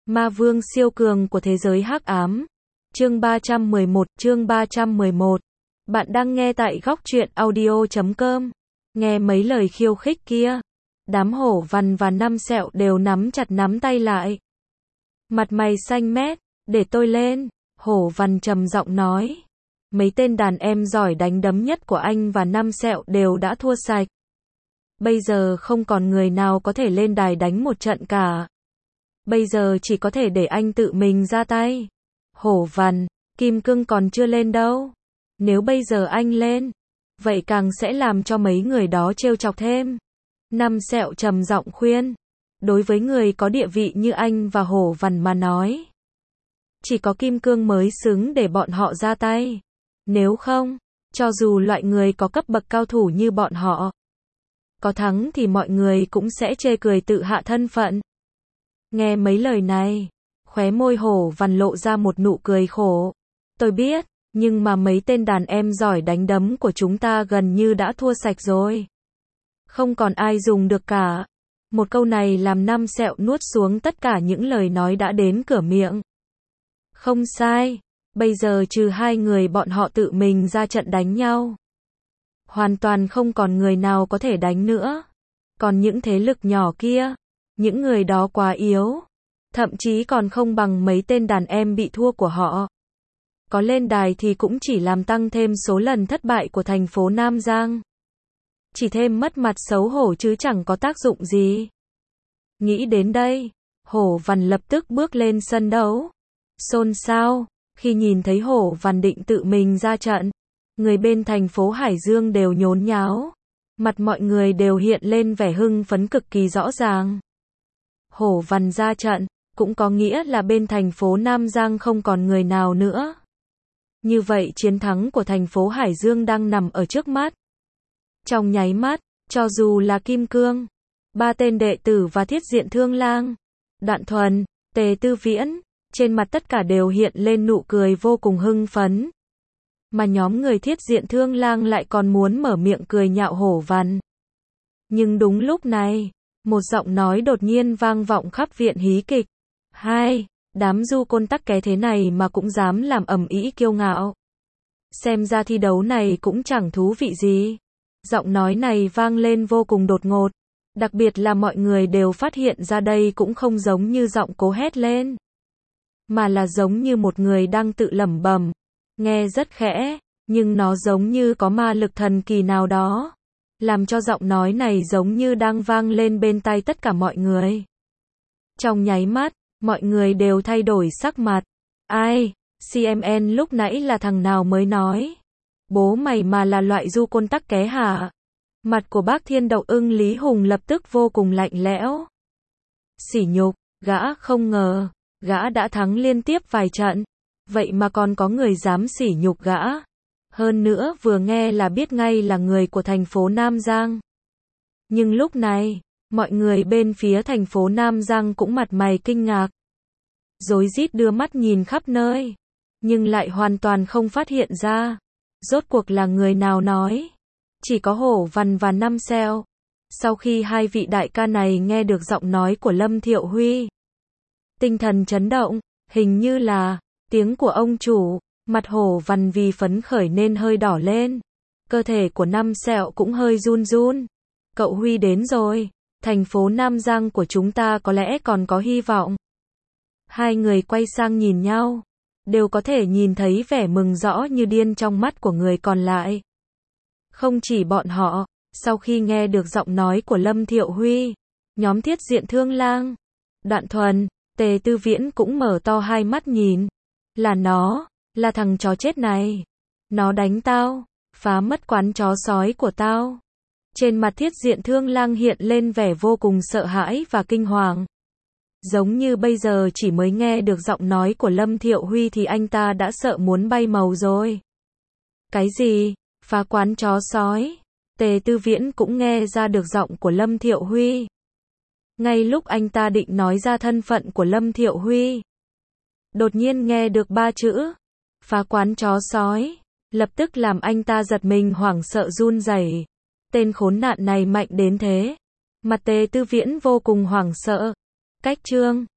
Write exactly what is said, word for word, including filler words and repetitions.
Ma vương siêu cường của thế giới hắc ám. Chương ba trăm mười một, chương ba trăm mười một. Bạn đang nghe tại góc truyện audio chấm com. Nghe mấy lời khiêu khích kia, đám hổ vằn và năm sẹo đều nắm chặt nắm tay lại. Mặt mày xanh mét, để tôi lên, hổ vằn trầm giọng nói. Mấy tên đàn em giỏi đánh đấm nhất của anh và năm sẹo đều đã thua sạch. Bây giờ không còn người nào có thể lên đài đánh một trận cả. Bây giờ chỉ có thể để anh tự mình ra tay. Hổ vằn, kim cương còn chưa lên đâu. Nếu bây giờ anh lên, vậy càng sẽ làm cho mấy người đó trêu chọc thêm. Năm sẹo trầm giọng khuyên. Đối với người có địa vị như anh và hổ vằn mà nói, chỉ có kim cương mới xứng để bọn họ ra tay. Nếu không, cho dù loại người có cấp bậc cao thủ như bọn họ có thắng thì mọi người cũng sẽ chê cười tự hạ thân phận. Nghe mấy lời này, khóe môi hổ vằn lộ ra một nụ cười khổ. Tôi biết, nhưng mà mấy tên đàn em giỏi đánh đấm của chúng ta gần như đã thua sạch rồi. Không còn ai dùng được cả. Một câu này làm năm sẹo nuốt xuống tất cả những lời nói đã đến cửa miệng. Không sai, bây giờ trừ hai người bọn họ tự mình ra trận đánh nhau, hoàn toàn không còn người nào có thể đánh nữa. Còn những thế lực nhỏ kia, những người đó quá yếu, thậm chí còn không bằng mấy tên đàn em bị thua của họ. Có lên đài thì cũng chỉ làm tăng thêm số lần thất bại của thành phố Nam Giang. Chỉ thêm mất mặt xấu hổ chứ chẳng có tác dụng gì. Nghĩ đến đây, hổ vằn lập tức bước lên sân đấu. Xôn xao, khi nhìn thấy hổ vằn định tự mình ra trận, người bên thành phố Hải Dương đều nhốn nháo. Mặt mọi người đều hiện lên vẻ hưng phấn cực kỳ rõ ràng. Hổ vằn ra trận, cũng có nghĩa là bên thành phố Nam Giang không còn người nào nữa. Như vậy chiến thắng của thành phố Hải Dương đang nằm ở trước mắt. Trong nháy mắt, cho dù là Kim Cương, ba tên đệ tử và Thiết Diện Thương Lang, Đoạn Thuần, Tề Tư Viễn, trên mặt tất cả đều hiện lên nụ cười vô cùng hưng phấn. Mà nhóm người Thiết Diện Thương Lang lại còn muốn mở miệng cười nhạo hổ vằn. Nhưng đúng lúc này, một giọng nói đột nhiên vang vọng khắp viện hí kịch. Hai, đám du côn tắc ké thế này mà cũng dám làm ầm ĩ kiêu ngạo. Xem ra thi đấu này cũng chẳng thú vị gì. Giọng nói này vang lên vô cùng đột ngột. Đặc biệt là mọi người đều phát hiện ra đây cũng không giống như giọng cố hét lên, mà là giống như một người đang tự lẩm bẩm. Nghe rất khẽ, nhưng nó giống như có ma lực thần kỳ nào đó, làm cho giọng nói này giống như đang vang lên bên tai tất cả mọi người. Trong nháy mắt, mọi người đều thay đổi sắc mặt. Ai, xê em en lúc nãy là thằng nào mới nói? Bố mày mà là loại du côn tắc ké hả? Mặt của bác Thiên Đậu Ưng Lý Hùng lập tức vô cùng lạnh lẽo. Sỉ nhục, gã không ngờ, gã đã thắng liên tiếp vài trận, vậy mà còn có người dám sỉ nhục gã. Hơn nữa vừa nghe là biết ngay là người của thành phố Nam Giang. Nhưng lúc này, mọi người bên phía thành phố Nam Giang cũng mặt mày kinh ngạc, rối rít đưa mắt nhìn khắp nơi, nhưng lại hoàn toàn không phát hiện ra rốt cuộc là người nào nói. Chỉ có hổ vằn và năm sẹo. Sau khi hai vị đại ca này nghe được giọng nói của Lâm Thiệu Huy, tinh thần chấn động, hình như là tiếng của ông chủ. Mặt hổ vằn vì phấn khởi nên hơi đỏ lên, cơ thể của năm sẹo cũng hơi run run. Cậu Huy đến rồi, thành phố Nam Giang của chúng ta có lẽ còn có hy vọng. Hai người quay sang nhìn nhau, đều có thể nhìn thấy vẻ mừng rõ như điên trong mắt của người còn lại. Không chỉ bọn họ, sau khi nghe được giọng nói của Lâm Thiệu Huy, nhóm Thiết Diện Thương Lang, Đoạn Thuần, Tề Tư Viễn cũng mở to hai mắt nhìn. Là nó, là thằng chó chết này. Nó đánh tao, phá mất quán chó sói của tao. Trên mặt Thiết Diện Thương Lang hiện lên vẻ vô cùng sợ hãi và kinh hoàng. Giống như bây giờ chỉ mới nghe được giọng nói của Lâm Thiệu Huy thì anh ta đã sợ muốn bay màu rồi. Cái gì? Phá quán chó sói? Tề Tư Viễn cũng nghe ra được giọng của Lâm Thiệu Huy. Ngay lúc anh ta định nói ra thân phận của Lâm Thiệu Huy, đột nhiên nghe được ba chữ phá quán chó sói, lập tức làm anh ta giật mình hoảng sợ run rẩy. Tên khốn nạn này mạnh đến thế. Mặt Tề Tư Viễn vô cùng hoảng sợ. Cách chương